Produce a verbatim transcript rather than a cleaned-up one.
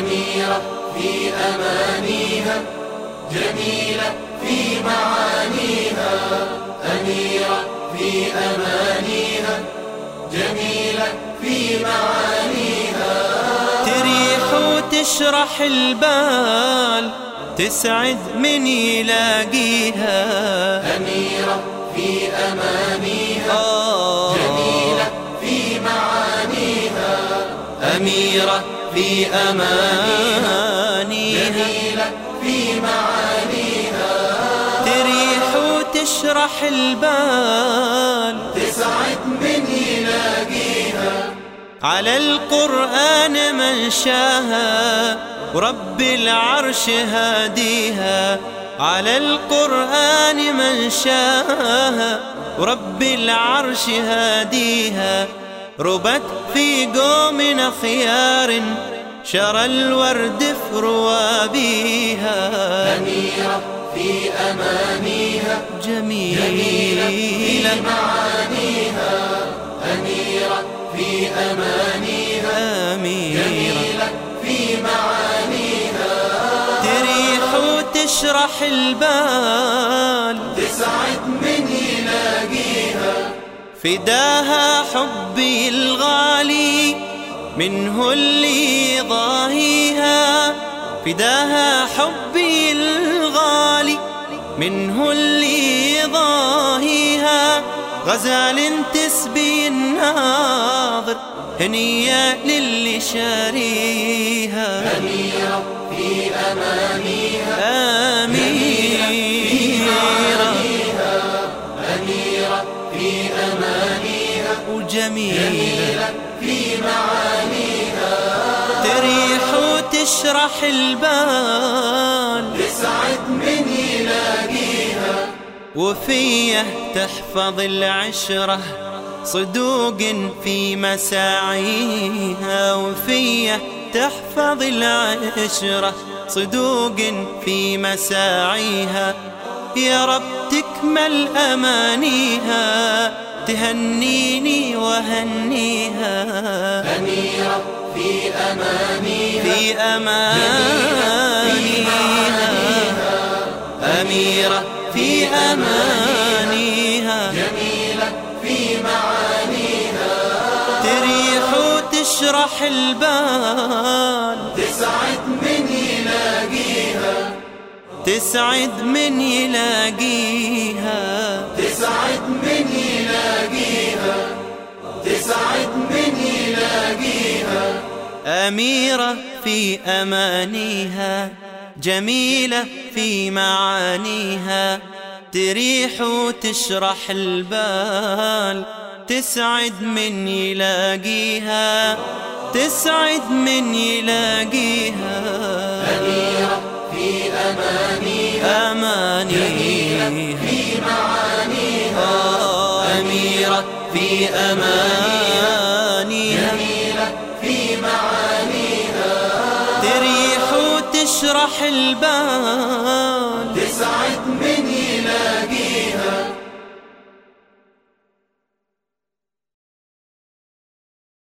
أميرة في أمانيها، جميلة في معانيها. أميرة في أمانيها، جميلة في معانيها. تريح وتشرح البال، تسعد من يلاقيها. أميرة في أمانيها، جميلة في معانيها. أميرة في أمانيها، جميلة في معانيها. تريح وتشرح البال، تسعد من يلاقيها. على القرآن منشاها، ورب العرش هاديها. على القرآن منشاها، ورب العرش هاديها. ربت في قوم خيار، شرى الورد في روابيها. أميرة في أمانيها، جميلة, جميلة في معانيها. أميرة في أمانيها، أميرة جميلة في معانيها. تريح وتشرح البال، تسعد من يلاقيها. فداها حبي الغالي، منه اللي ضاهيها. فداها حبي الغالي، منه اللي ضاهيها. غزال تسبي الناظر، هنية للي شاريها. أميرة في أمانيها، أميرة أميرة في أمانيها، وجميلة في معانيها. تريح وتشرح البال، تسعد من يلاقيها. وفيه تحفظ العشرة، صدوق في مساعيها. وفيه تحفظ العشرة، صدوق في مساعيها. يا رب تكمل أمانيها، تهنيني وهنيها. أميرة في أمانيها، في أمانيها. أميرة في أمانيها، جميلة في معانيها. تريح وتشرح البال، تسعد من يلاقيها. تسعد من يلاقيها. تسعد من يلاقيها. تسعد من يلاقيها. أميرة في أمانيها، جميلة في معانيها. تريح وتشرح البال، تسعد من يلاقيها. تسعد من يلاقيها. أميرة في أمانيها، أمانيها في معانيها. أميرة في أمانيها، جميلة في معانيها. تريح وتشرح البال، تسعد من